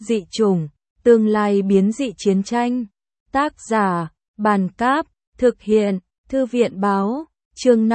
Dị chủng, tương lai biến dị chiến tranh. Tác giả, Bàn Cáp, thực hiện, Thư viện Báo, chương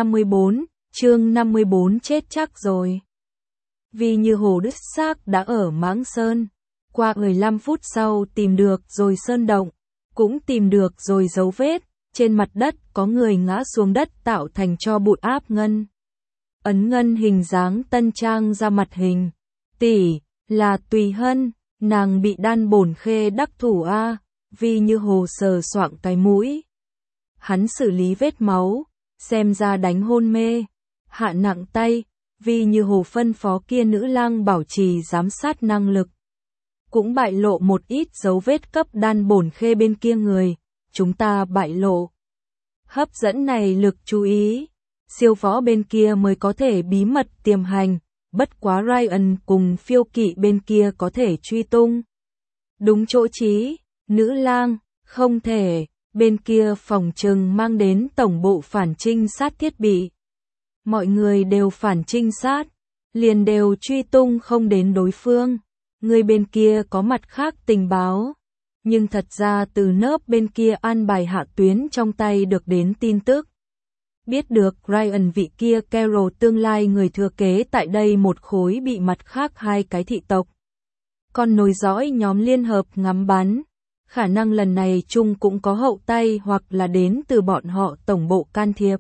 54 chết chắc rồi. Vì Như Hồ đứt xác đã ở Mãng Sơn. Qua 15 phút sau tìm được rồi sơn động, cũng tìm được rồi dấu vết, trên mặt đất có người ngã xuống đất tạo thành tro bụi áp ngân. Ấn ngân hình dáng tân trang ra mặt hình. Tỷ, là Tùy Hân, nàng bị Đan Bổn Khê đắc thủ a. Vì Như Hồ sờ soạng cái mũi. Hắn xử lý vết máu, xem ra đánh hôn mê, hạ nặng tay, Vì Như Hồ phân phó kia nữ lang bảo trì giám sát năng lực. Cũng bại lộ một ít dấu vết cấp Đan Bổn Khê bên kia người, chúng ta bại lộ. Hấp dẫn này lực chú ý, siêu võ bên kia mới có thể bí mật tiềm hành, bất quá Ryan cùng phiêu kỵ bên kia có thể truy tung. Đúng chỗ chí, nữ lang, không thể, bên kia phòng trừng mang đến tổng bộ phản trinh sát thiết bị. Mọi người đều phản trinh sát, liền đều truy tung không đến đối phương. Người bên kia có mặt khác tình báo, nhưng thật ra từ nớp bên kia an bài hạ tuyến trong tay được đến tin tức. Biết được Ryan vị kia Carol tương lai người thừa kế tại đây một khối bị mặt khác hai cái thị tộc. Còn nối dõi nhóm liên hợp ngắm bắn, khả năng lần này chung cũng có hậu tay hoặc là đến từ bọn họ tổng bộ can thiệp.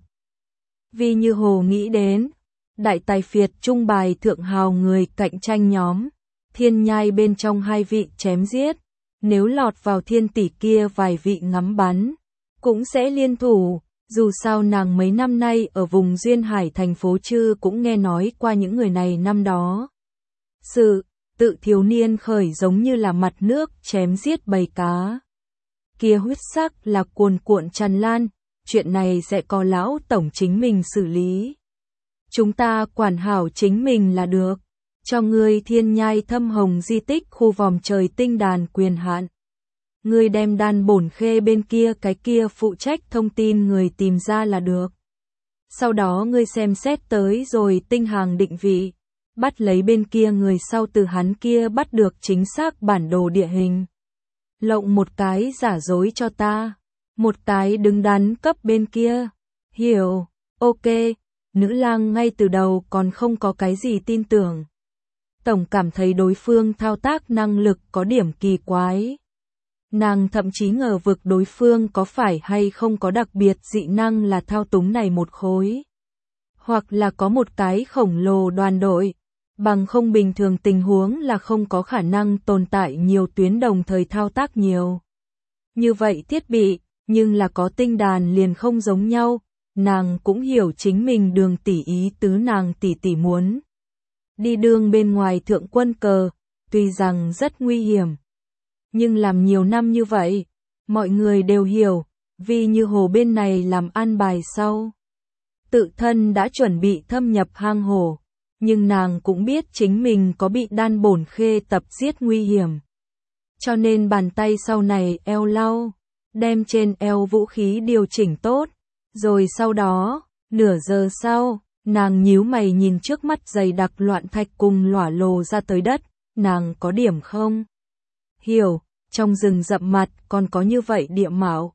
Vì Như Hồ nghĩ đến, đại tài phiệt trung bài thượng hào người cạnh tranh nhóm. Thiên nhai bên trong hai vị chém giết, nếu lọt vào thiên tỷ kia vài vị ngắm bắn, cũng sẽ liên thủ, dù sao nàng mấy năm nay ở vùng Duyên Hải thành phố Chư cũng nghe nói qua những người này năm đó. Sự tự thiếu niên khởi giống như là mặt nước chém giết bầy cá. Kia huyết sắc là cuồn cuộn tràn lan, chuyện này sẽ có lão tổng chính mình xử lý. Chúng ta quản hảo chính mình là được. Cho ngươi thiên nhai thâm hồng di tích khu vòm trời tinh đàn quyền hạn. Ngươi đem Đan Bổn Khê bên kia cái kia phụ trách thông tin người tìm ra là được. Sau đó ngươi xem xét tới rồi tinh hàng định vị, bắt lấy bên kia người sau từ hắn kia bắt được chính xác bản đồ địa hình. Lộng một cái giả dối cho ta, một cái đứng đắn cấp bên kia. Hiểu, ok, nữ lang ngay từ đầu còn không có cái gì tin tưởng. Tổng cảm thấy đối phương thao tác năng lực có điểm kỳ quái. Nàng thậm chí ngờ vực đối phương có phải hay không có đặc biệt dị năng là thao túng này một khối. Hoặc là có một cái khổng lồ đoàn đội, bằng không bình thường tình huống là không có khả năng tồn tại nhiều tuyến đồng thời thao tác nhiều. Như vậy thiết bị, nhưng là có tinh đàn liền không giống nhau, nàng cũng hiểu chính mình đường tỷ ý tứ nàng tỷ muốn. Đi đường bên ngoài thượng quân cờ, tuy rằng rất nguy hiểm. Nhưng làm nhiều năm như vậy, mọi người đều hiểu, Vì Như Hồ bên này làm an bài sau. Tự thân đã chuẩn bị thâm nhập hang hổ, nhưng nàng cũng biết chính mình có bị Đan Bổn Khê tập giết nguy hiểm. Cho nên bàn tay sau này eo lau, đem trên eo vũ khí điều chỉnh tốt, rồi sau đó, nửa giờ sau, nàng nhíu mày nhìn trước mắt dày đặc loạn thạch cùng lỏa lồ ra tới đất, nàng có điểm không? Hiểu, trong rừng rậm mặt còn có như vậy địa mạo.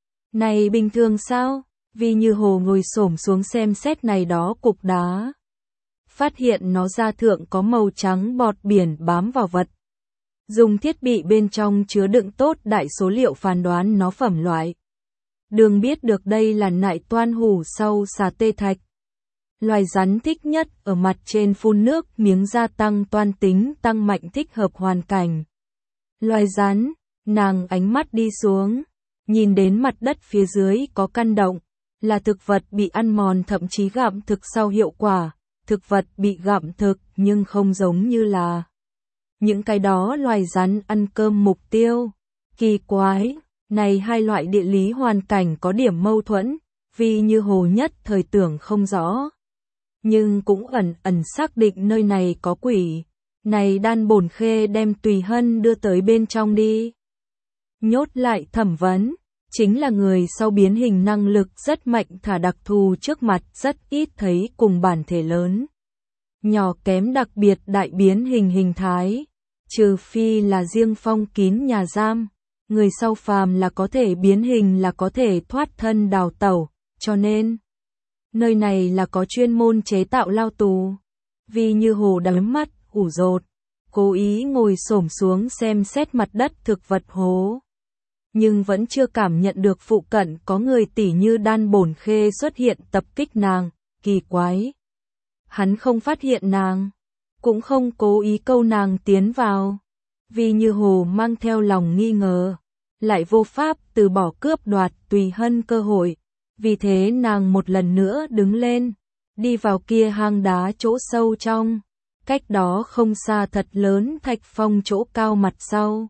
Này bình thường sao? Vì Như Hồ ngồi xổm xuống xem xét này đó cục đá. Phát hiện nó ra thượng có màu trắng bọt biển bám vào vật. Dùng thiết bị bên trong chứa đựng tốt đại số liệu phán đoán nó phẩm loại. Đường biết được đây là nại toan hủ sau xà tê thạch. Loài rắn thích nhất ở mặt trên phun nước miếng gia tăng toan tính tăng mạnh thích hợp hoàn cảnh. Loài rắn, nàng ánh mắt đi xuống, nhìn đến mặt đất phía dưới có căn động, là thực vật bị ăn mòn thậm chí gặm thực sau hiệu quả, thực vật bị gặm thực nhưng không giống như là những cái đó loài rắn ăn cơm mục tiêu. Kỳ quái, này hai loại địa lý hoàn cảnh có điểm mâu thuẫn, Vì Như Hồ nhất thời tưởng không rõ. Nhưng cũng ẩn xác định nơi này có quỷ. Này Đan Bổn Khê đem Tùy Hân đưa tới bên trong đi. Nhốt lại thẩm vấn, chính là người sau biến hình năng lực rất mạnh thả đặc thù trước mặt rất ít thấy cùng bản thể lớn. Nhỏ kém đặc biệt đại biến hình hình thái. trừ phi là riêng phong kín nhà giam, người sau phàm là có thể biến hình, là có thể thoát thân đào tẩu, cho nên nơi này là có chuyên môn chế tạo lao tù. Vi Như Hồ đắm mắt, ủ rột, cố ý ngồi xổm xuống xem xét mặt đất thực vật hố. Nhưng vẫn chưa cảm nhận được phụ cận có người tỷ như Đan Bổn Khê xuất hiện tập kích nàng, kỳ quái. Hắn không phát hiện nàng, cũng không cố ý câu nàng tiến vào. Vi Như Hồ mang theo lòng nghi ngờ, lại vô pháp từ bỏ cướp đoạt Tùy Hân cơ hội. Vì thế nàng một lần nữa đứng lên, đi vào kia hang đá chỗ sâu trong, cách đó không xa thật lớn thạch phong chỗ cao mặt sau.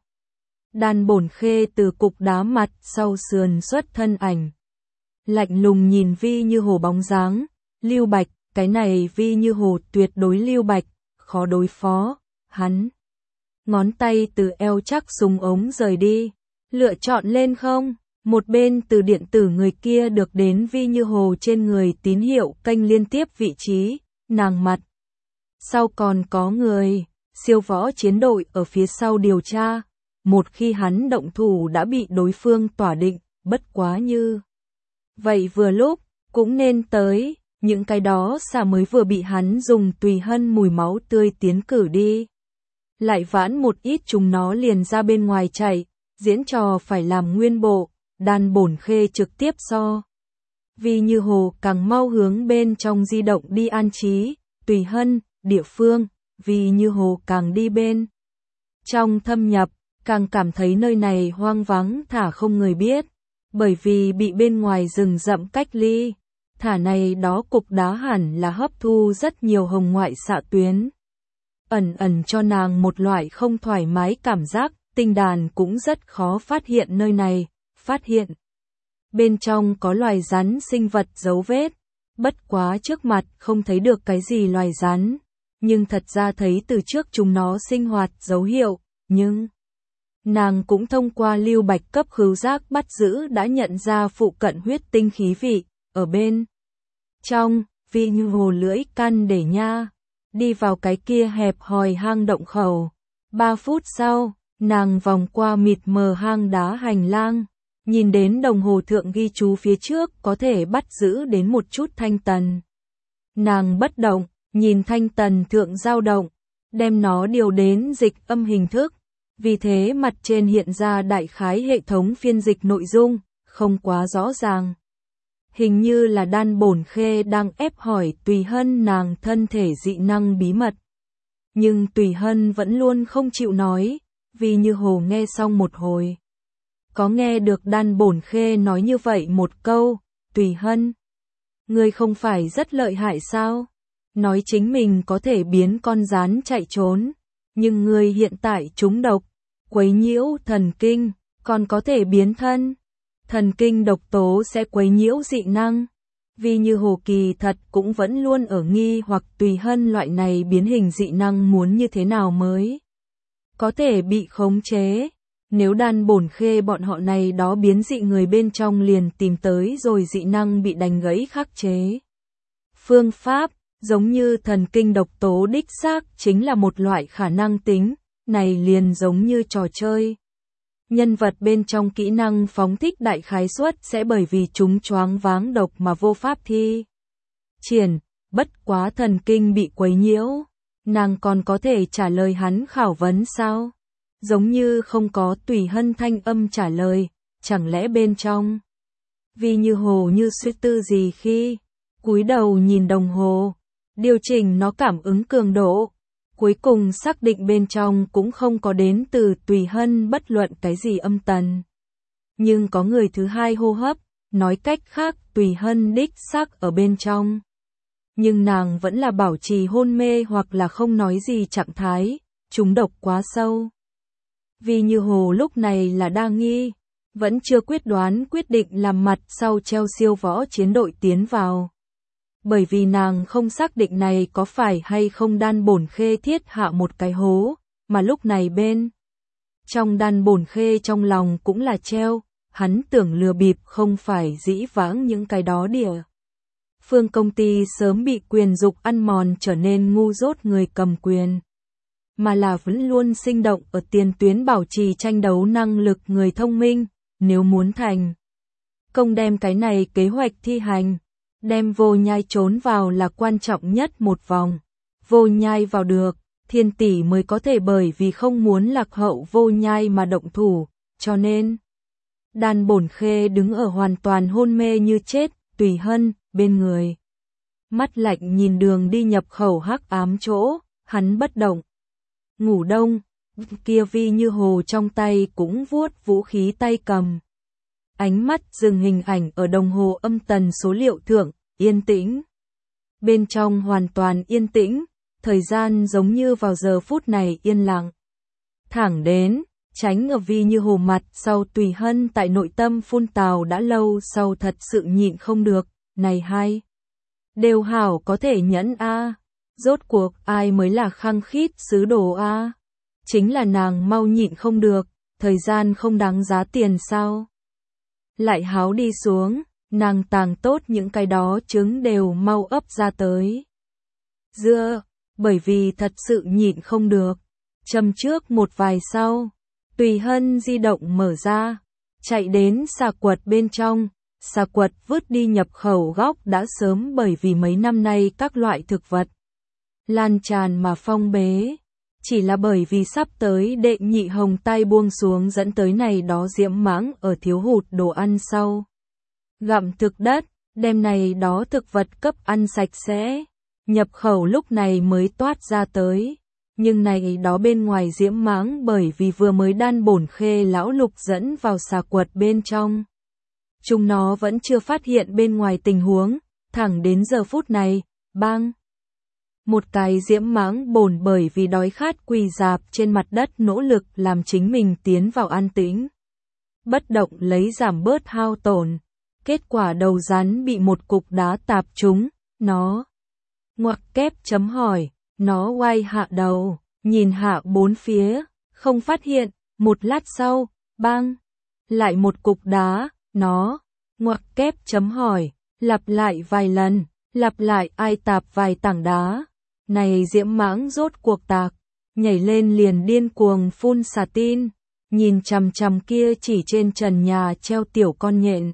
Đan Bổn Khê từ cục đá mặt sau sườn xuất thân ảnh. Lạnh lùng nhìn Vi Như Hồ bóng dáng, Lưu Bạch, cái này Vi Như Hồ tuyệt đối Lưu Bạch, khó đối phó, hắn. Ngón tay từ eo chắc súng ống rời đi, lựa chọn lên không, một bên từ điện tử người kia được đến Vi Như Hồ trên người tín hiệu kênh liên tiếp vị trí, nàng mặt. Sau còn có người, siêu võ chiến đội ở phía sau điều tra. Một khi hắn động thủ đã bị đối phương tỏa định, bất quá như. Vậy vừa lúc, cũng nên tới, những cái đó xà mới vừa bị hắn dùng Tùy Hân mùi máu tươi tiến cử đi. Lại vãn một ít chúng nó liền ra bên ngoài chạy, diễn trò phải làm nguyên bộ, Đan Bổn Khê trực tiếp so. Vi Như Hồ càng mau hướng bên trong di động đi an trí, Tùy Hân, địa phương, Vi Như Hồ càng đi bên trong thâm nhập. Càng cảm thấy nơi này hoang vắng thả không người biết, bởi vì bị bên ngoài rừng rậm cách ly, thả này đó cục đá hẳn là hấp thu rất nhiều hồng ngoại xạ tuyến. Ẩn ẩn cho nàng một loại không thoải mái cảm giác, tinh đàn cũng rất khó phát hiện nơi này, phát hiện. Bên trong có loài rắn sinh vật dấu vết, bất quá trước mặt không thấy được cái gì loài rắn, nhưng thật ra thấy từ trước chúng nó sinh hoạt dấu hiệu, nhưng nàng cũng thông qua Lưu Bạch cấp khứu giác bắt giữ đã nhận ra phụ cận huyết tinh khí vị, ở bên trong, Vi Như Hồ lưỡi căn để nha, đi vào cái kia hẹp hòi hang động khẩu. 3 phút sau, nàng vòng qua mịt mờ hang đá hành lang, nhìn đến đồng hồ thượng ghi chú phía trước có thể bắt giữ đến một chút thanh tần. Nàng bất động, nhìn thanh tần thượng dao động, đem nó điều đến dịch âm hình thức. Vì thế mặt trên hiện ra đại khái hệ thống phiên dịch nội dung, không quá rõ ràng. Hình như là Đan Bổn Khê đang ép hỏi Tùy Hân nàng thân thể dị năng bí mật. Nhưng Tùy Hân vẫn luôn không chịu nói, Vi Như Hồ nghe xong một hồi. Có nghe được Đan Bổn Khê nói như vậy một câu, Tùy Hân, ngươi không phải rất lợi hại sao? Nói chính mình có thể biến con rắn chạy trốn. Nhưng người hiện tại trúng độc, quấy nhiễu thần kinh, còn có thể biến thân. Thần kinh độc tố sẽ quấy nhiễu dị năng. Vi Như Hồ kỳ thật cũng vẫn luôn ở nghi hoặc Tùy Hân loại này biến hình dị năng muốn như thế nào mới có thể bị khống chế. Nếu Đan Bổn Khê bọn họ này đó biến dị người bên trong liền tìm tới rồi dị năng bị đánh gãy khắc chế. Phương pháp giống như thần kinh độc tố đích xác chính là một loại khả năng tính, này liền giống như trò chơi. Nhân vật bên trong kỹ năng phóng thích đại khái suất sẽ bởi vì chúng choáng váng độc mà vô pháp thi triển, bất quá thần kinh bị quấy nhiễu, nàng còn có thể trả lời hắn khảo vấn sao? Giống như không có Tùy Hân thanh âm trả lời, chẳng lẽ bên trong? Vi Như Hồ như suy tư gì khi cúi đầu nhìn đồng hồ, điều chỉnh nó cảm ứng cường độ, cuối cùng xác định bên trong cũng không có đến từ Tùy Hân bất luận cái gì âm tần. Nhưng có người thứ hai hô hấp, nói cách khác Tùy Hân đích xác ở bên trong. Nhưng nàng vẫn là bảo trì hôn mê hoặc là không nói gì trạng thái, trúng độc quá sâu. Vi Như Hồ lúc này là đa nghi, vẫn chưa quyết đoán quyết định làm mặt sau treo siêu võ chiến đội tiến vào. Bởi vì nàng không xác định này có phải hay không Đan Bổn Khê thiết hạ một cái hố, mà lúc này bên trong Đan Bổn Khê trong lòng cũng là treo, hắn tưởng lừa bịp không phải dĩ vãng những cái đó địa. Phương công ty sớm bị quyền dục ăn mòn trở nên ngu dốt người cầm quyền. mà là vẫn luôn sinh động ở tiền tuyến bảo trì tranh đấu năng lực người thông minh, nếu muốn thành công đem cái này kế hoạch thi hành, đem Vô Nhai trốn vào là quan trọng nhất một vòng. Vô Nhai vào được, Thiên Tỷ mới có thể bởi vì không muốn lạc hậu Vô Nhai mà động thủ, cho nên Đan Bổn Khê đứng ở hoàn toàn hôn mê như chết, Tùy Hân bên người. Mắt lạnh nhìn đường đi nhập khẩu hắc ám chỗ, hắn bất động. Ngủ đông, kia Vi Như Hồ trong tay cũng vuốt vũ khí tay cầm. Ánh mắt dừng hình ảnh ở đồng hồ âm tần số liệu thượng, yên tĩnh. Bên trong hoàn toàn yên tĩnh, thời gian giống như vào giờ phút này yên lặng. Thẳng đến, tránh ở Vi Như Hồ mặt sau Tùy Hân tại nội tâm phun tào đã lâu sau thật sự nhịn không được, này hai. Đều hảo có thể nhẫn a, rốt cuộc ai mới là khăng khít sứ đồ a? Chính là nàng mau nhịn không được, thời gian không đáng giá tiền sao? Lại háo đi xuống, nàng tàng tốt những cái đó trứng đều mau ấp ra tới. Dưa, bởi vì thật sự nhịn không được. Châm trước một vài sau, Tùy Hân di động mở ra, chạy đến xà quật bên trong. Xà quật vứt đi nhập khẩu góc đã sớm bởi vì mấy năm nay các loại thực vật lan tràn mà phong bế. Chỉ là bởi vì sắp tới đệ nhị hồng tai buông xuống dẫn tới này đó diễm mãng ở thiếu hụt đồ ăn sau. Gặm thực đất, đem này đó thực vật cấp ăn sạch sẽ. Nhập khẩu lúc này mới toát ra tới. Nhưng này đó bên ngoài diễm mãng bởi vì vừa mới Đan Bổn Khê lão lục dẫn vào xà quật bên trong. Chúng nó vẫn chưa phát hiện bên ngoài tình huống, thẳng đến giờ phút này, bang. Một cái diễm mãng bồn bởi vì đói khát quỳ dạp trên mặt đất nỗ lực làm chính mình tiến vào an tĩnh. Bất động lấy giảm bớt hao tổn. Kết quả đầu rắn bị một cục đá tạp trúng, nó ngoặc kép chấm hỏi, nó quay hạ đầu, nhìn hạ bốn phía, không phát hiện, một lát sau, bang, lại một cục đá, nó ngoặc kép chấm hỏi, lặp lại vài lần, lặp lại ai tạp vài tảng đá. Này diễm mãng rốt cuộc tạc, nhảy lên liền điên cuồng phun xà tin, nhìn chằm chằm kia chỉ trên trần nhà treo tiểu con nhện.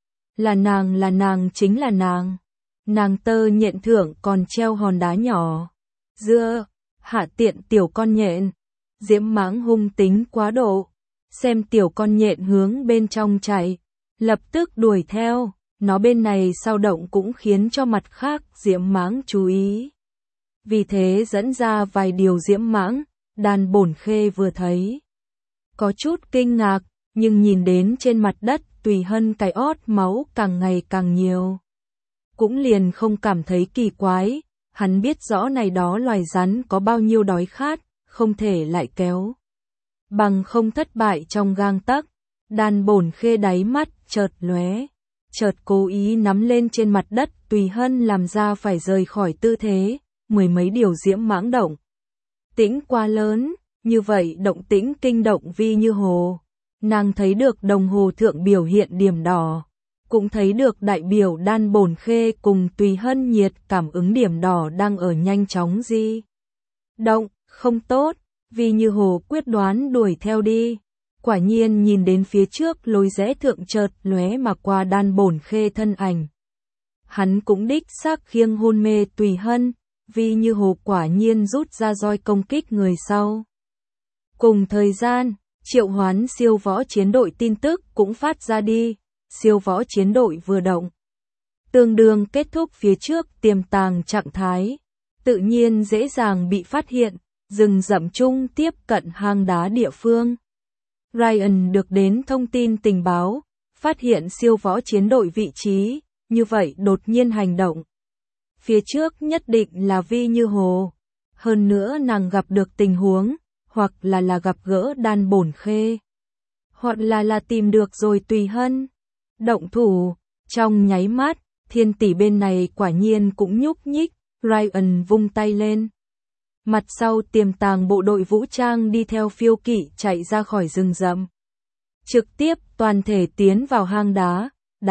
Là nàng chính là nàng. Nàng tơ nhện thượng còn treo hòn đá nhỏ. Dưa, hạ tiện tiểu con nhện. Diễm mãng hung tính quá độ. Xem tiểu con nhện hướng bên trong chạy. Lập tức đuổi theo. Nó bên này sao động cũng khiến cho mặt khác diễm mãng chú ý. Vì thế dẫn ra vài điều diễm mãng. Đan Bổn Khê vừa thấy. Có chút kinh ngạc. Nhưng nhìn đến trên mặt đất Tùy Hân cái ót máu càng ngày càng nhiều. Cũng liền không cảm thấy kỳ quái, hắn biết rõ này đó loài rắn có bao nhiêu đói khát, không thể lại kéo. Bằng không thất bại trong gang tấc, Đan Bổn Khê đáy mắt chợt lóe, chợt cố ý nắm lên trên mặt đất Tùy Hân làm ra phải rời khỏi tư thế, mười mấy điều diễm mãng động. Tĩnh quá lớn, như vậy động tĩnh kinh động Vi Như Hồ. Nàng thấy được đồng hồ thượng biểu hiện điểm đỏ, cũng thấy được đại biểu Đan Bổn Khê cùng Tùy Hân nhiệt cảm ứng điểm đỏ đang ở nhanh chóng di động, không tốt, Vi Như Hồ quyết đoán đuổi theo đi. Quả nhiên nhìn đến phía trước lối rẽ thượng chợt lóe mà qua Đan Bổn Khê thân ảnh. Hắn cũng đích xác khiêng hôn mê Tùy Hân, Vi Như Hồ quả nhiên rút ra roi công kích người sau. Cùng thời gian, triệu hoán siêu võ chiến đội tin tức cũng phát ra đi, siêu võ chiến đội vừa động. Tương đương kết thúc phía trước tiềm tàng trạng thái, tự nhiên dễ dàng bị phát hiện, rừng rậm chung tiếp cận hang đá địa phương. Ryan được đến thông tin tình báo, phát hiện siêu võ chiến đội vị trí, như vậy đột nhiên hành động. Phía trước nhất định là Vi Như Hồ, hơn nữa nàng gặp được tình huống. Hoặc là gặp gỡ Đan Bổn Khê, hoặc là tìm được rồi Tùy Hân. Động thủ, trong nháy mắt, Thiên Tỷ bên này quả nhiên cũng nhúc nhích, Ryan vung tay lên. Mặt sau tiềm tàng bộ đội vũ trang đi theo phiêu kỵ chạy ra khỏi rừng rậm. Trực tiếp toàn thể tiến vào hang đá,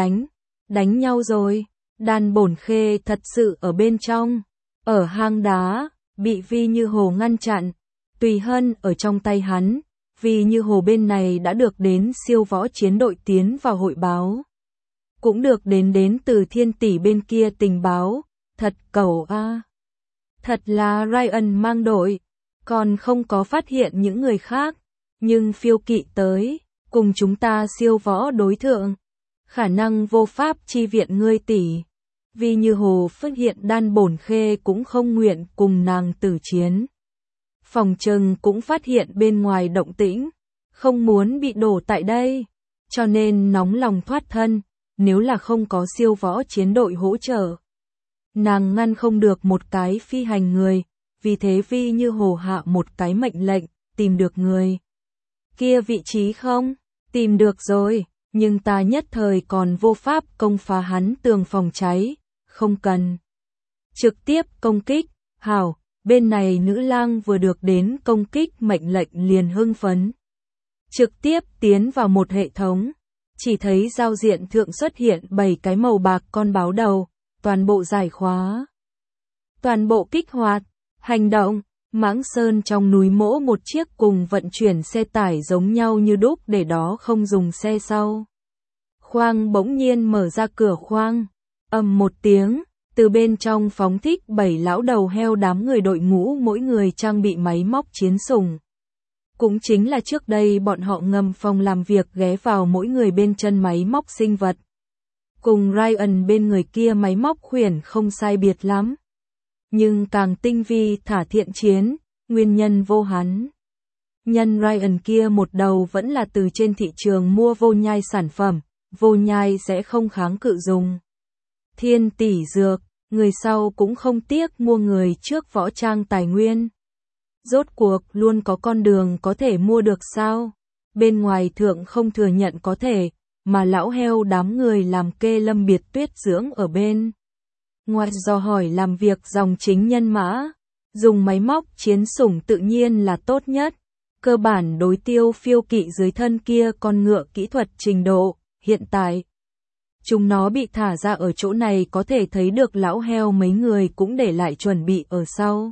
đánh nhau rồi. Đan Bổn Khê thật sự ở bên trong, ở hang đá, bị Vi Như Hồ ngăn chặn. Tùy Hân ở trong tay hắn, vì Như Hồ bên này đã được đến siêu võ chiến đội tiến vào hội báo. Cũng được đến từ Thiên Tỷ bên kia tình báo, thật cẩu a. Thật là Ryan mang đội, còn không có phát hiện những người khác, nhưng phiêu kỵ tới, cùng chúng ta siêu võ đối thượng, khả năng vô pháp chi viện ngươi tỷ. Vì Như Hồ phát hiện Đan Bổn Khê cũng không nguyện cùng nàng tử chiến. Phòng trừng cũng phát hiện bên ngoài động tĩnh, không muốn bị đổ tại đây, cho nên nóng lòng thoát thân, nếu là không có siêu võ chiến đội hỗ trợ. Nàng ngăn không được một cái phi hành người, vì thế Vi Như Hồ hạ một cái mệnh lệnh, tìm được người. Kia vị trí không? Tìm được rồi, nhưng ta nhất thời còn vô pháp công phá hắn tường phòng cháy, không cần. Trực tiếp công kích, hảo, bên này nữ lang vừa được đến công kích mệnh lệnh liền hưng phấn. Trực tiếp tiến vào một hệ thống, chỉ thấy giao diện thượng xuất hiện 7 cái màu bạc con báo đầu, toàn bộ giải khóa. Toàn bộ kích hoạt, hành động, Mãng Sơn trong núi mỗ một chiếc cùng vận chuyển xe tải giống nhau như đúc để đó không dùng xe sau. Khoang bỗng nhiên mở ra cửa khoang, ầm một tiếng, từ bên trong phóng thích 7 lão đầu heo đám người đội ngũ mỗi người trang bị máy móc chiến sủng. Cũng chính là trước đây bọn họ ngầm phòng làm việc ghé vào mỗi người bên chân máy móc sinh vật. Cùng Ryan bên người kia máy móc khuyển không sai biệt lắm. Nhưng càng tinh vi thả thiện chiến, nguyên nhân vô hắn. Nhân Ryan kia một đầu vẫn là từ trên thị trường mua vô nhai sản phẩm, vô nhai sẽ không kháng cự dùng. Thiên tỷ dược, người sau cũng không tiếc mua người trước võ trang tài nguyên. Rốt cuộc luôn có con đường có thể mua được sao? Bên ngoài thượng không thừa nhận có thể, mà lão heo đám người làm kê Lâm Biệt Tuyết dưỡng ở bên. Ngoài dò hỏi làm việc dòng chính nhân mã, dùng máy móc chiến sủng tự nhiên là tốt nhất. Cơ bản đối tiêu phiêu kỵ dưới thân kia con ngựa kỹ thuật trình độ, hiện tại. Chúng nó bị thả ra ở chỗ này có thể thấy được lão heo mấy người cũng để lại chuẩn bị ở sau.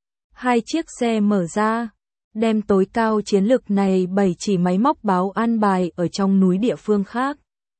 2 chiếc xe mở ra, đem tối cao chiến lực này 7 chỉ máy móc báo an bài ở trong núi địa phương khác.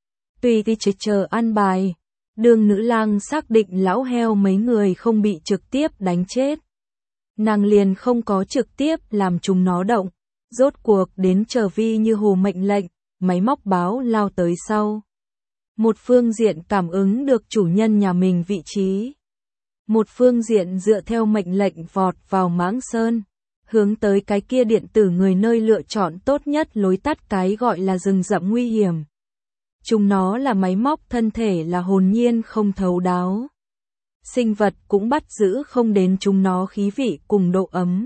Tùy đi chờ an bài, đường nữ lang xác định lão heo mấy người không bị trực tiếp đánh chết. Nàng liền không có trực tiếp làm chúng nó động, rốt cuộc đến chờ Vi Như Hồ mệnh lệnh, máy móc báo lao tới sau. Một phương diện cảm ứng được chủ nhân nhà mình vị trí. Một phương diện dựa theo mệnh lệnh vọt vào Mãng Sơn, hướng tới cái kia điện tử người nơi lựa chọn tốt nhất lối tắt cái gọi là rừng rậm nguy hiểm. Chúng nó là máy móc thân thể là hồn nhiên không thấu đáo. Sinh vật cũng bắt giữ không đến chúng nó khí vị cùng độ ấm.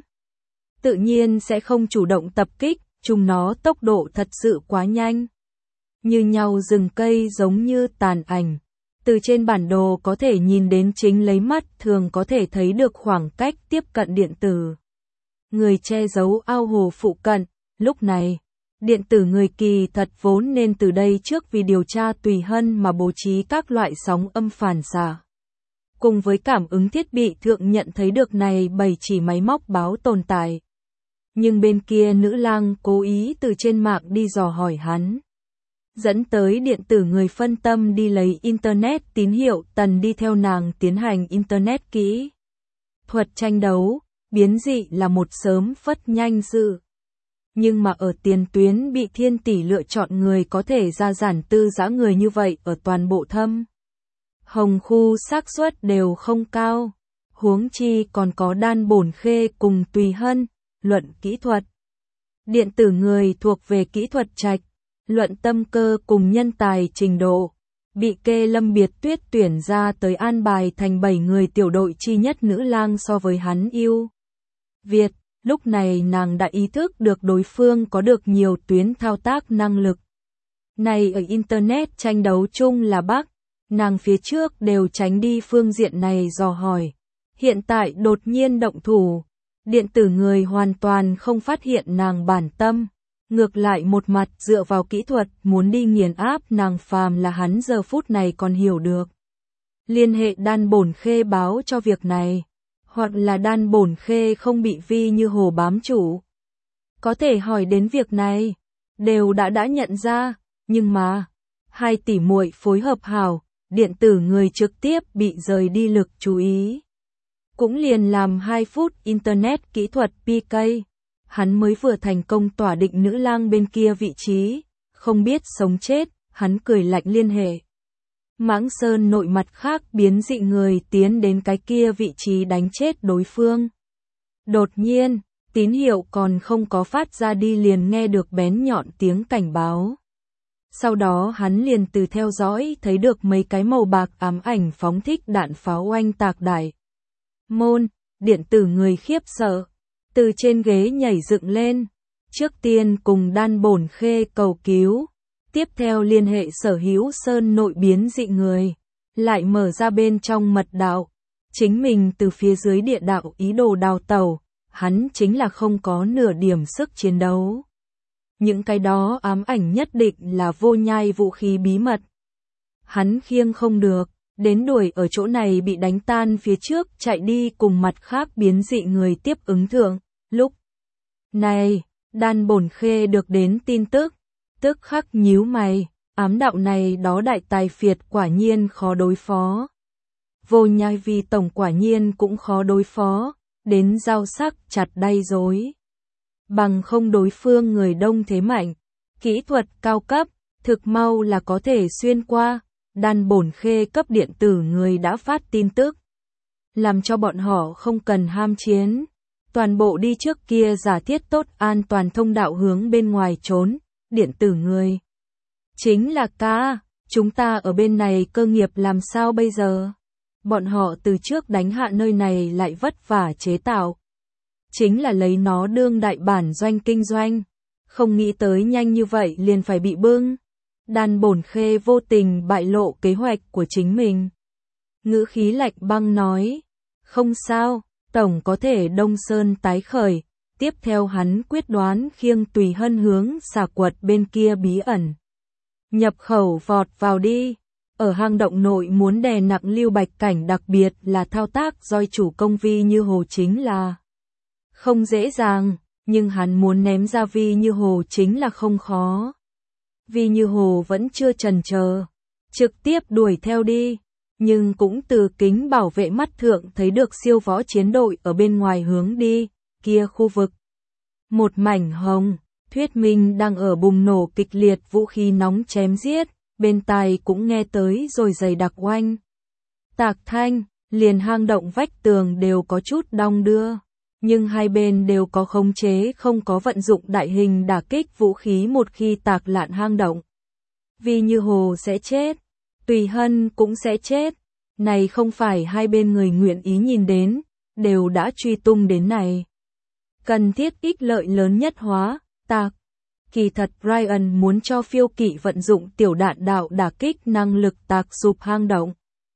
Tự nhiên sẽ không chủ động tập kích, chúng nó tốc độ thật sự quá nhanh. Như nhau rừng cây giống như tàn ảnh. Từ trên bản đồ có thể nhìn đến chính lấy mắt thường có thể thấy được khoảng cách tiếp cận điện tử. Người che giấu ao hồ phụ cận, lúc này, điện tử người kỳ thật vốn nên từ đây trước vì điều tra Tùy Hân mà bố trí các loại sóng âm phản xạ. Cùng với cảm ứng thiết bị thượng nhận thấy được này 7 chỉ máy móc báo tồn tại. Nhưng bên kia nữ lang cố ý từ trên mạng đi dò hỏi hắn. Dẫn tới điện tử người phân tâm đi lấy Internet tín hiệu tần đi theo nàng tiến hành Internet kỹ thuật tranh đấu, biến dị là một sớm phất nhanh sự. Nhưng mà ở tiền tuyến bị Thiên Tỷ lựa chọn người có thể ra giản tư giã người như vậy ở toàn bộ thâm. Hồng khu xác suất đều không cao, huống chi còn có Đan Bổn Khê cùng Tùy Hân, luận kỹ thuật. Điện tử người thuộc về kỹ thuật trạch. Luận tâm cơ cùng nhân tài trình độ, bị kê Lâm Biệt Tuyết tuyển ra tới an bài thành 7 người tiểu đội chi nhất nữ lang so với hắn yêu. Việt, lúc này nàng đã ý thức được đối phương có được nhiều tuyến thao tác năng lực. Này ở Internet tranh đấu chung là Bắc, nàng phía trước đều tránh đi phương diện này dò hỏi. Hiện tại đột nhiên động thủ, điện tử người hoàn toàn không phát hiện nàng bản tâm. Ngược lại một mặt dựa vào kỹ thuật muốn đi nghiền áp nàng phàm là hắn giờ phút này còn hiểu được. Liên hệ Đan Bổn Khê báo cho việc này. hoặc là Đan Bổn Khê không bị Vi Như Hồ bám chủ. Có thể hỏi đến việc này, đều đã nhận ra, nhưng mà, hai tỷ muội phối hợp hảo, điện tử người trực tiếp bị rời đi lực chú ý. Cũng liền làm 2 phút Internet kỹ thuật PK, hắn mới vừa thành công tỏa định nữ lang bên kia vị trí, không biết sống chết, hắn cười lạnh liên hệ. Mãng Sơn nội mặt khác biến dị người tiến đến cái kia vị trí đánh chết đối phương. Đột nhiên, tín hiệu còn không có phát ra đi liền nghe được bén nhọn tiếng cảnh báo. Sau đó hắn liền từ theo dõi thấy được mấy cái màu bạc ám ảnh phóng thích đạn pháo oanh tạc đại môn, điện tử người khiếp sợ, từ trên ghế nhảy dựng lên, trước tiên cùng Đan Bổn Khê cầu cứu, tiếp theo liên hệ sở hữu sơn nội biến dị người, lại mở ra bên trong mật đạo, chính mình từ phía dưới địa đạo ý đồ đào tẩu, hắn chính là không có nửa điểm sức chiến đấu. Những cái đó ám ảnh nhất định là vô nhai vũ khí bí mật. Hắn khiêng không được, đến đuổi ở chỗ này bị đánh tan phía trước chạy đi cùng mặt khác biến dị người tiếp ứng thượng. Lúc này, Đan Bổn Khê được đến tin tức, tức khắc nhíu mày, ám đạo này đó đại tài phiệt quả nhiên khó đối phó. Vô nhai vi tổng quả nhiên cũng khó đối phó, đến giao sắc chặt đay rối. Bằng không đối phương người đông thế mạnh, kỹ thuật cao cấp, thực mau là có thể xuyên qua. Đan Bổn Khê cấp điện tử người đã phát tin tức, làm cho bọn họ không cần ham chiến, toàn bộ đi trước kia giả thiết tốt an toàn thông đạo hướng bên ngoài trốn. Điện tử người chính là ca, chúng ta ở bên này cơ nghiệp làm sao bây giờ? Bọn họ từ trước đánh hạ nơi này lại vất vả chế tạo, chính là lấy nó đương đại bản doanh kinh doanh, không nghĩ tới nhanh như vậy liền phải bị bưng. Đan Bổn Khê vô tình bại lộ kế hoạch của chính mình. Ngữ khí lạnh băng nói, không sao, tổng có thể Đông Sơn tái khởi. Tiếp theo hắn quyết đoán khiêng Tùy Hân hướng xà quật bên kia bí ẩn. Nhập khẩu vọt vào đi, ở hang động nội muốn đè nặng Lưu Bạch Cảnh đặc biệt là thao tác doi chủ công Vi Như Hồ chính là không dễ dàng, nhưng hắn muốn ném ra Vi Như Hồ chính là không khó. Vi Như Hồ vẫn chưa chần chờ, trực tiếp đuổi theo đi, nhưng cũng từ kính bảo vệ mắt thượng thấy được siêu võ chiến đội ở bên ngoài hướng đi, kia khu vực. Một mảnh hồng, thuyết minh đang ở bùng nổ kịch liệt vũ khí nóng chém giết, bên tai cũng nghe tới rồi dày đặc oanh. Tạc thanh, liền hang động vách tường đều có chút đong đưa, nhưng hai bên đều có khống chế không có vận dụng đại hình đả kích vũ khí một khi tạc lạn hang động. Vi Như Hồ sẽ chết, Tùy Hân cũng sẽ chết, này không phải hai bên người nguyện ý nhìn đến, đều đã truy tung đến này. Cần thiết ích lợi lớn nhất hóa, tạc. Kỳ thật Ryan muốn cho phiêu kỵ vận dụng tiểu đạn đạo đả kích năng lực tạc sụp hang động.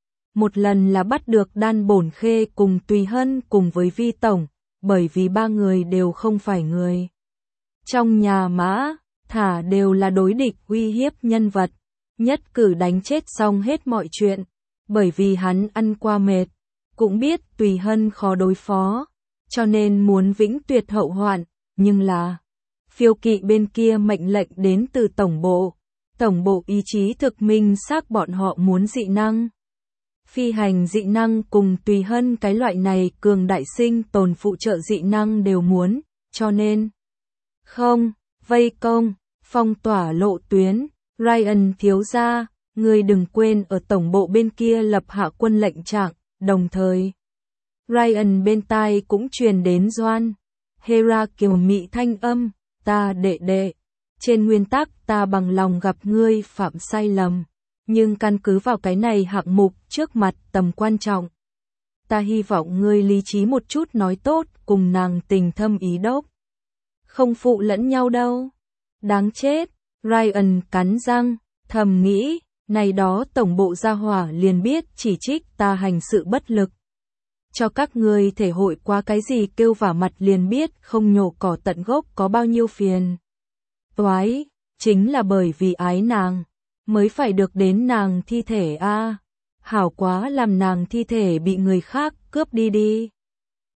Một lần là bắt được Đan Bổn Khê cùng Tùy Hân cùng với Vi Tổng, bởi vì ba người đều không phải người trong nhà mã, thả đều là đối địch uy hiếp nhân vật, nhất cử đánh chết xong hết mọi chuyện, bởi vì hắn ăn qua mệt, cũng biết Tùy Hân khó đối phó, cho nên muốn vĩnh tuyệt hậu hoạn, nhưng là phiêu kỵ bên kia mệnh lệnh đến từ tổng bộ ý chí thực minh xác bọn họ muốn dị năng. Phi hành dị năng cùng Tùy Hân cái loại này cường đại sinh tồn phụ trợ dị năng đều muốn, cho nên không, vây công, phong tỏa lộ tuyến. Ryan thiếu gia, người đừng quên ở tổng bộ bên kia lập hạ quân lệnh trạng, đồng thời Ryan bên tai cũng truyền đến Doan Hera kiều mị thanh âm, ta đệ, trên nguyên tắc ta bằng lòng gặp ngươi phạm sai lầm, nhưng căn cứ vào cái này hạng mục trước mặt tầm quan trọng, ta hy vọng ngươi lý trí một chút nói tốt cùng nàng tình thâm ý đốc. Không phụ lẫn nhau đâu. Đáng chết, Ryan cắn răng, thầm nghĩ, này đó tổng bộ gia hỏa liền biết chỉ trích ta hành sự bất lực. Cho các ngươi thể hội qua cái gì kêu vả mặt liền biết không nhổ cỏ tận gốc có bao nhiêu phiền. Toái, chính là bởi vì ái nàng, mới phải được đến nàng thi thể a. Hảo quá làm nàng thi thể bị người khác cướp đi.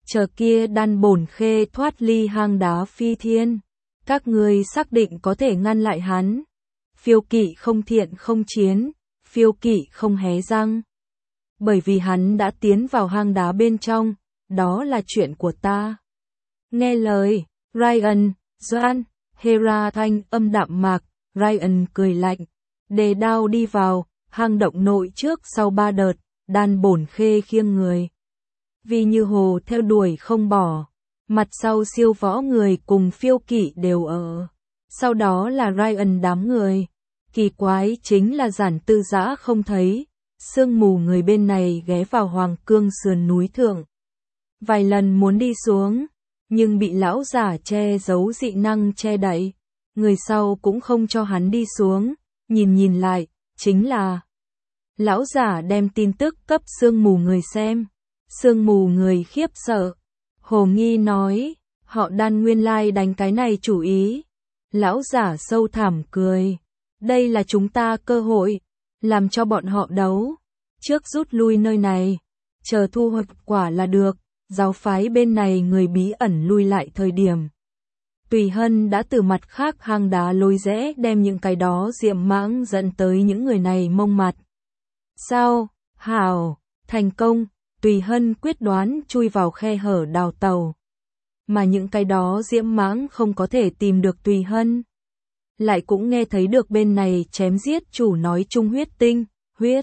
chờ kia Đan Bổn Khê thoát ly hang đá phi thiên, các ngươi xác định có thể ngăn lại hắn. Phiêu Kỵ không thiện không chiến, Phiêu Kỵ không hé răng. Bởi vì hắn đã tiến vào hang đá bên trong, đó là chuyện của ta. Nghe lời, Ryan, Doan, Hera thanh âm đạm mạc, Ryan cười lạnh, đề đao đi vào, hang động nội trước sau 3 đợt, Đan Bổn Khê khiêng người. Vì Như Hồ theo đuổi không bỏ, mặt sau siêu võ người cùng Phiêu Kỵ đều ở. Sau đó là Ryan đám người. Kỳ quái chính là Giản Tư Dã không thấy, sương mù người bên này ghé vào Hoàng Cương sườn núi thượng. Vài lần muốn đi xuống, nhưng bị lão giả che giấu dị năng che đậy, người sau cũng không cho hắn đi xuống, nhìn lại, chính là lão giả đem tin tức cấp sương mù người xem, sương mù người khiếp sợ. Hồ Nghi nói, họ Đan nguyên lai đánh cái này chủ ý. Lão giả sâu thẳm cười, đây là chúng ta cơ hội, làm cho bọn họ đấu, trước rút lui nơi này, chờ thu hoạch quả là được. Giáo phái bên này người bí ẩn lui lại thời điểm. Tùy Hân đã từ mặt khác hang đá lối rẽ đem những cái đó diệm mãng dẫn tới những người này mông mặt. Sao, hảo, thành công, Tùy Hân quyết đoán chui vào khe hở đào tàu. Mà những cái đó diễm mãng không có thể tìm được Tùy Hân. Lại cũng nghe thấy được bên này chém giết chủ nói chung huyết tinh, huyết.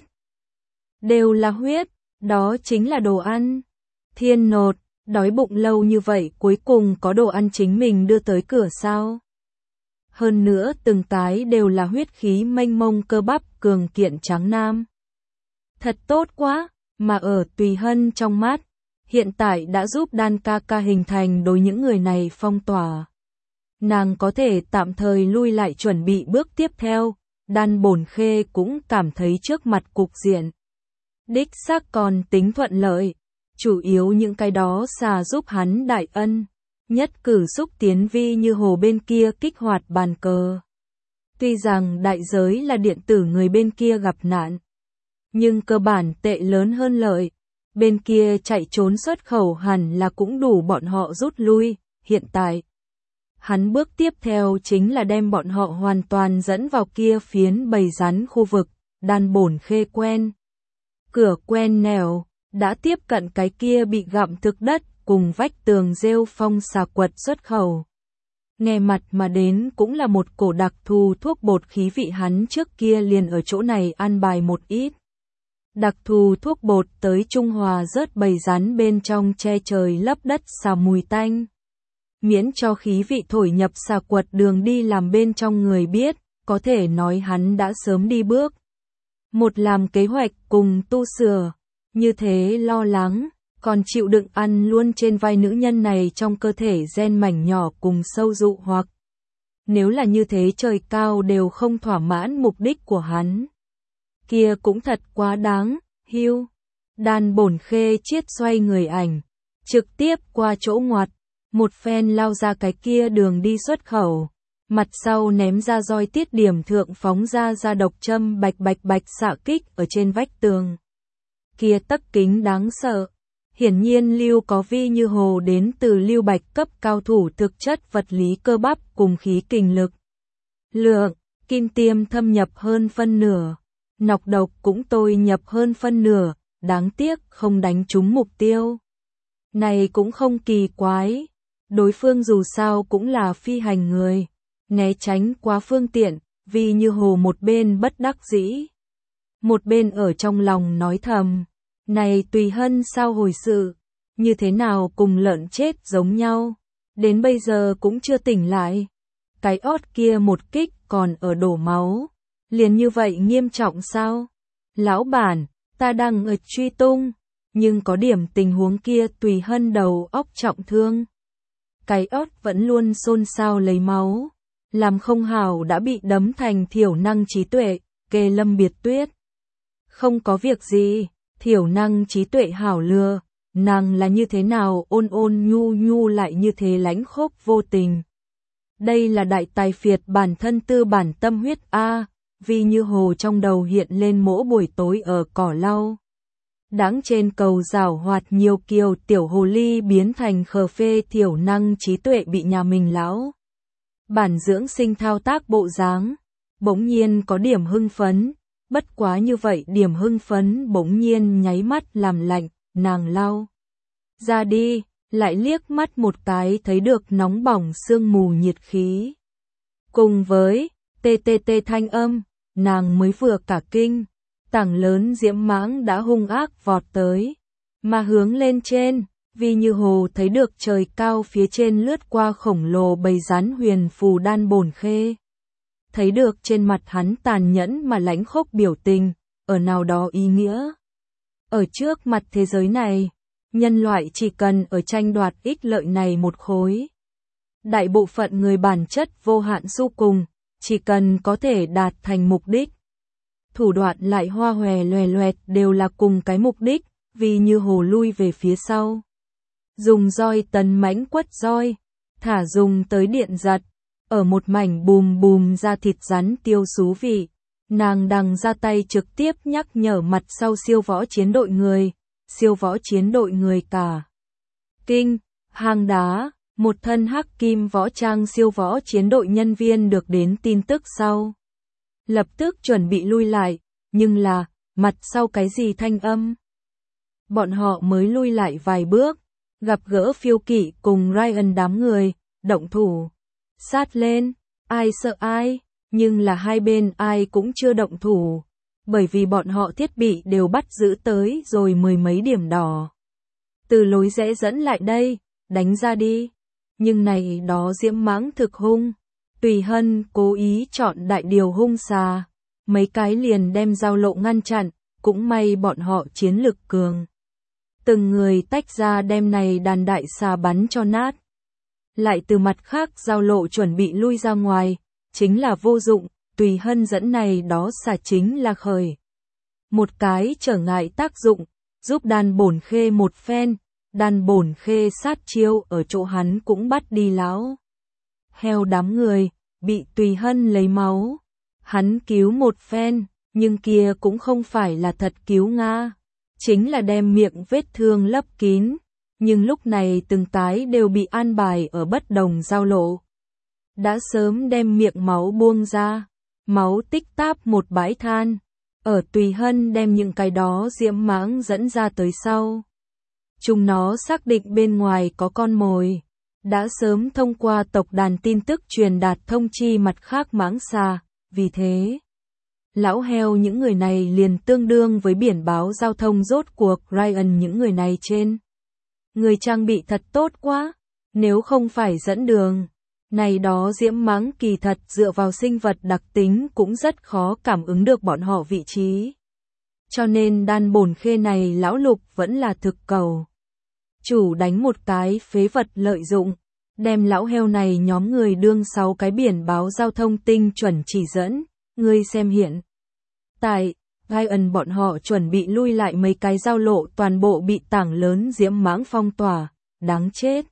Đều là huyết, đó chính là đồ ăn. Thiên Nột, đói bụng lâu như vậy cuối cùng có đồ ăn chính mình đưa tới cửa sao? Hơn nữa từng cái đều là huyết khí mênh mông cơ bắp cường kiện trắng nam. Thật tốt quá, mà ở Tùy Hân trong mắt, hiện tại đã giúp Đan ca ca hình thành đối những người này phong tỏa. Nàng có thể tạm thời lui lại chuẩn bị bước tiếp theo, Đan Bổn Khê cũng cảm thấy trước mặt cục diện. Đích xác còn tính thuận lợi. Chủ yếu những cái đó xà giúp hắn đại ân, nhất cử xúc tiến Vi Như Hồ bên kia kích hoạt bàn cờ. Tuy rằng đại giới là điện tử người bên kia gặp nạn, nhưng cơ bản tệ lớn hơn lợi, bên kia chạy trốn xuất khẩu hẳn là cũng đủ bọn họ rút lui, hiện tại. Hắn bước tiếp theo chính là đem bọn họ hoàn toàn dẫn vào kia phiến bầy rắn khu vực, Đan Bổn Khê quen. Cửa quen nẻo. Đã tiếp cận cái kia bị gặm thực đất cùng vách tường rêu phong xà quật xuất khẩu. Nghe mặt mà đến cũng là một cổ đặc thù thuốc bột khí vị hắn trước kia liền ở chỗ này ăn bài một ít. Đặc thù thuốc bột tới trung hòa rớt bầy rắn bên trong che trời lấp đất xà mùi tanh. Miễn cho khí vị thổi nhập xà quật đường đi làm bên trong người biết, có thể nói hắn đã sớm đi bước. Một làm kế hoạch cùng tu sửa. Như thế lo lắng, còn chịu đựng ăn luôn trên vai nữ nhân này trong cơ thể gen mảnh nhỏ cùng sâu dụ hoặc. Nếu là như thế trời cao đều không thỏa mãn mục đích của hắn. Kia cũng thật quá đáng, hưu. Đan Bổn Khê chiết xoay người ảnh, trực tiếp qua chỗ ngoặt, một phen lao ra cái kia đường đi xuất khẩu. Mặt sau ném ra roi tiết điểm thượng phóng ra độc châm bạch bạch xạ kích ở trên vách tường. Kia tấc kính đáng sợ. Hiển nhiên Lưu có Vi Như Hồ đến từ Lưu Bạch cấp cao thủ thực chất vật lý cơ bắp cùng khí kình lực. Lượng, kim tiêm thâm nhập hơn phân nửa. Nọc độc cũng tôi nhập hơn phân nửa, đáng tiếc không đánh trúng mục tiêu. Này cũng không kỳ quái. Đối phương dù sao cũng là phi hành người. Né tránh quá phương tiện, Vi Như Hồ một bên bất đắc dĩ. Một bên ở trong lòng nói thầm, này Tùy Hân sao hồi sự, như thế nào cùng lợn chết giống nhau, đến bây giờ cũng chưa tỉnh lại. Cái ót kia một kích còn ở đổ máu, liền như vậy nghiêm trọng sao? Lão bản, ta đang ở truy tung, nhưng có điểm tình huống kia Tùy Hân đầu óc trọng thương. Cái ót vẫn luôn xôn xao lấy máu, làm không hảo đã bị đấm thành thiểu năng trí tuệ, kê Lâm Biệt Tuyết. Không có việc gì, thiểu năng trí tuệ hảo lừa, nàng là như thế nào ôn nhu lại như thế lãnh khốc vô tình. Đây là đại tài phiệt bản thân tư bản tâm huyết a. Vi Như Hồ trong đầu hiện lên mỗi buổi tối ở cỏ lau. đáng trên cầu giảo hoạt nhiều kiều tiểu hồ ly biến thành khờ phê thiểu năng trí tuệ bị nhà mình lão bản dưỡng sinh thao tác bộ dáng, bỗng nhiên có điểm hưng phấn, bất quá như vậy điểm hưng phấn bỗng nhiên nháy mắt làm lạnh, nàng lau ra đi, lại liếc mắt một cái thấy được nóng bỏng sương mù nhiệt khí. Cùng với tê tê tê thanh âm, nàng mới vừa cả kinh, tảng lớn diễm mãng đã hung ác vọt tới, mà hướng lên trên, vì như hồ thấy được trời cao phía trên lướt qua khổng lồ bầy rắn huyền phù đan bổn khê. Thấy được trên mặt hắn tàn nhẫn mà lãnh khốc biểu tình, ở nào đó ý nghĩa. Ở trước mặt thế giới này, nhân loại chỉ cần ở tranh đoạt ích lợi này một khối. Đại bộ phận người bản chất vô hạn vô cùng, chỉ cần có thể đạt thành mục đích. Thủ đoạn lại hoa hòe loè loẹt đều là cùng cái mục đích, vì như hồ lui về phía sau. Dùng roi tấn mãnh quất roi, thả dùng tới điện giật, ở một mảnh bùm bùm ra thịt rắn tiêu xú vị. Nàng đằng ra tay trực tiếp nhắc nhở mặt sau siêu võ chiến đội người cả. Kinh, hang đá, một thân hắc kim võ trang siêu võ chiến đội nhân viên được đến tin tức sau. Lập tức chuẩn bị lui lại, nhưng là, mặt sau cái gì thanh âm? Bọn họ mới lui lại vài bước, gặp gỡ Phiêu Kỵ cùng Ryan đám người, động thủ. Sát lên, ai sợ ai, nhưng là hai bên ai cũng chưa động thủ, bởi vì bọn họ thiết bị đều bắt giữ tới rồi mười mấy điểm đỏ. Từ lối rẽ dẫn lại đây, đánh ra đi. Nhưng này đó diễm mãng thực hung. Tùy Hân cố ý chọn đại điều hung xà, mấy cái liền đem giao lộ ngăn chặn, cũng may bọn họ chiến lực cường. Từng người tách ra đem này đàn đại xà bắn cho nát. Lại từ mặt khác giao lộ chuẩn bị lui ra ngoài, chính là vô dụng, Tùy Hân dẫn này đó xà chính là khởi. Một cái trở ngại tác dụng, giúp đàn bổn khê một phen, đàn bổn khê sát chiêu ở chỗ hắn cũng bắt đi lão. Heo đám người, bị Tùy Hân lấy máu. Hắn cứu một phen, nhưng kia cũng không phải là thật cứu Nga. Chính là đem miệng vết thương lấp kín. Nhưng lúc này từng cái đều bị an bài ở bất đồng giao lộ. Đã sớm đem miệng máu buông ra. Máu tích táp một bãi than. Ở Tùy Hân đem những cái đó diễm mãng dẫn ra tới sau. Chúng nó xác định bên ngoài có con mồi. Đã sớm thông qua tộc đàn tin tức truyền đạt thông chi mặt khác mãng xà, vì thế, lão heo những người này liền tương đương với biển báo giao thông rốt cuộc Ryan những người này trên. Người trang bị thật tốt quá, nếu không phải dẫn đường, này đó diễm mãng kỳ thật dựa vào sinh vật đặc tính cũng rất khó cảm ứng được bọn họ vị trí. Cho nên đàn bổn khê này lão Lục vẫn là thực cầu. Chủ đánh một cái phế vật lợi dụng, đem lão heo này nhóm người đương 6 cái biển báo giao thông tinh chuẩn chỉ dẫn, ngươi xem hiện. Tại, Ryan bọn họ chuẩn bị lui lại mấy cái giao lộ toàn bộ bị tảng lớn diễm mãng phong tỏa, đáng chết.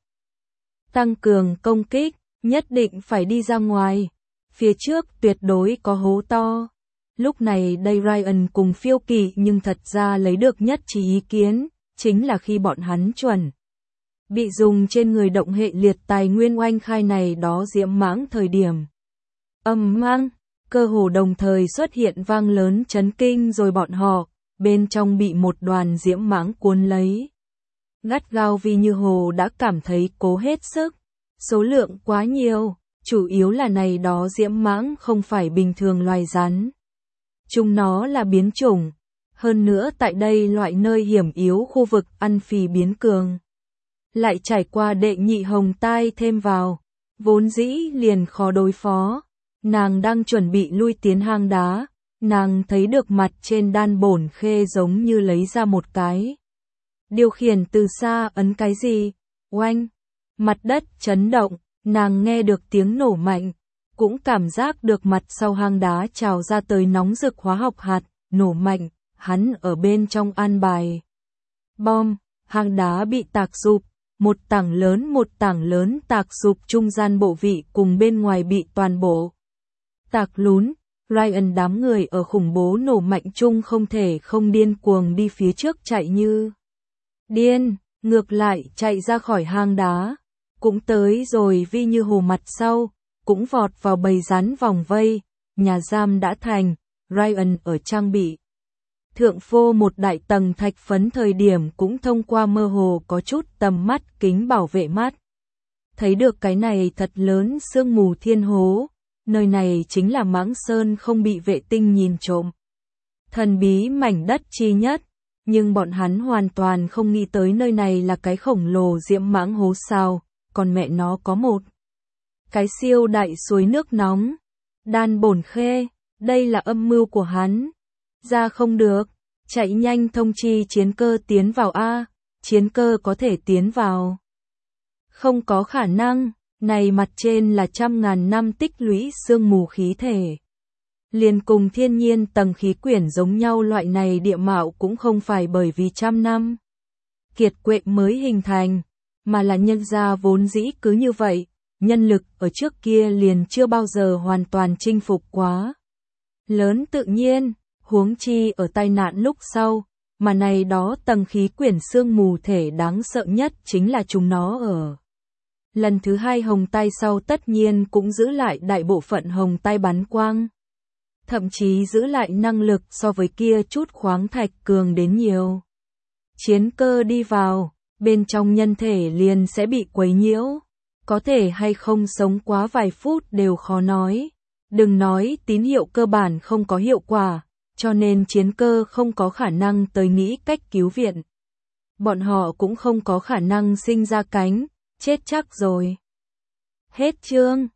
Tăng cường công kích, nhất định phải đi ra ngoài, phía trước tuyệt đối có hố to. Lúc này đây Ryan cùng Phiêu Kỵ nhưng thật ra lấy được nhất trí ý kiến, chính là khi bọn hắn chuẩn bị dùng trên người động hệ liệt tài nguyên oanh khai này đó diễm mãng thời điểm. Âm mang, cơ hồ đồng thời xuất hiện vang lớn chấn kinh rồi bọn họ, bên trong bị một đoàn diễm mãng cuốn lấy. Gắt gao vì như hồ đã cảm thấy cố hết sức, số lượng quá nhiều, chủ yếu là này đó diễm mãng không phải bình thường loài rắn. Chúng nó là biến chủng, hơn nữa tại đây loại nơi hiểm yếu khu vực ăn phì biến cường. Lại trải qua đệ nhị hồng tai thêm vào, vốn dĩ liền khó đối phó. Nàng đang chuẩn bị lui tiến hang đá, nàng thấy được mặt trên đan bổn khê giống như lấy ra một cái. Điều khiển từ xa ấn cái gì? Oanh! Mặt đất chấn động, nàng nghe được tiếng nổ mạnh, cũng cảm giác được mặt sau hang đá trào ra tới nóng rực hóa học hạt, nổ mạnh, hắn ở bên trong an bài. Bom, hang đá bị tạc sụp, một tảng lớn tạc sụp trung gian bộ vị cùng bên ngoài bị toàn bộ tạc lún, Ryan đám người ở khủng bố nổ mạnh chung không thể không điên cuồng đi phía trước chạy như điên, ngược lại chạy ra khỏi hang đá. Cũng tới rồi Vi Như Hồ mặt sau, cũng vọt vào bầy rắn vòng vây, nhà giam đã thành, Ryan ở trang bị. Thượng phô một đại tầng thạch phấn thời điểm cũng thông qua mơ hồ có chút tầm mắt kính bảo vệ mắt. Thấy được cái này thật lớn sương mù thiên hố, nơi này chính là Mãng Sơn không bị vệ tinh nhìn trộm. Thần bí mảnh đất chi nhất, nhưng bọn hắn hoàn toàn không nghĩ tới nơi này là cái khổng lồ diễm mãng hố sao, còn mẹ nó có một cái siêu đại suối nước nóng. Đan Bổn Khê, đây là âm mưu của hắn. Ra không được, chạy nhanh thông chi chiến cơ tiến vào a, chiến cơ có thể tiến vào. Không có khả năng, này mặt trên là trăm ngàn năm tích lũy sương mù khí thể. Liền cùng thiên nhiên tầng khí quyển giống nhau, loại này địa mạo cũng không phải bởi vì trăm năm kiệt quệ mới hình thành, mà là nhân ra vốn dĩ cứ như vậy, nhân lực ở trước kia liền chưa bao giờ hoàn toàn chinh phục quá lớn tự nhiên, huống chi ở tai nạn lúc sau, mà này đó tầng khí quyển sương mù thể đáng sợ nhất chính là chúng nó ở. Lần thứ hai hồng tai sau tất nhiên cũng giữ lại đại bộ phận hồng tai bắn quang. Thậm chí giữ lại năng lực so với kia chút khoáng thạch cường đến nhiều. Chiến cơ đi vào, bên trong nhân thể liền sẽ bị quấy nhiễu. Có thể hay không sống quá vài phút đều khó nói. Đừng nói tín hiệu cơ bản không có hiệu quả, cho nên chiến cơ không có khả năng tới nghĩ cách cứu viện. Bọn họ cũng không có khả năng sinh ra cánh, chết chắc rồi. Hết chương.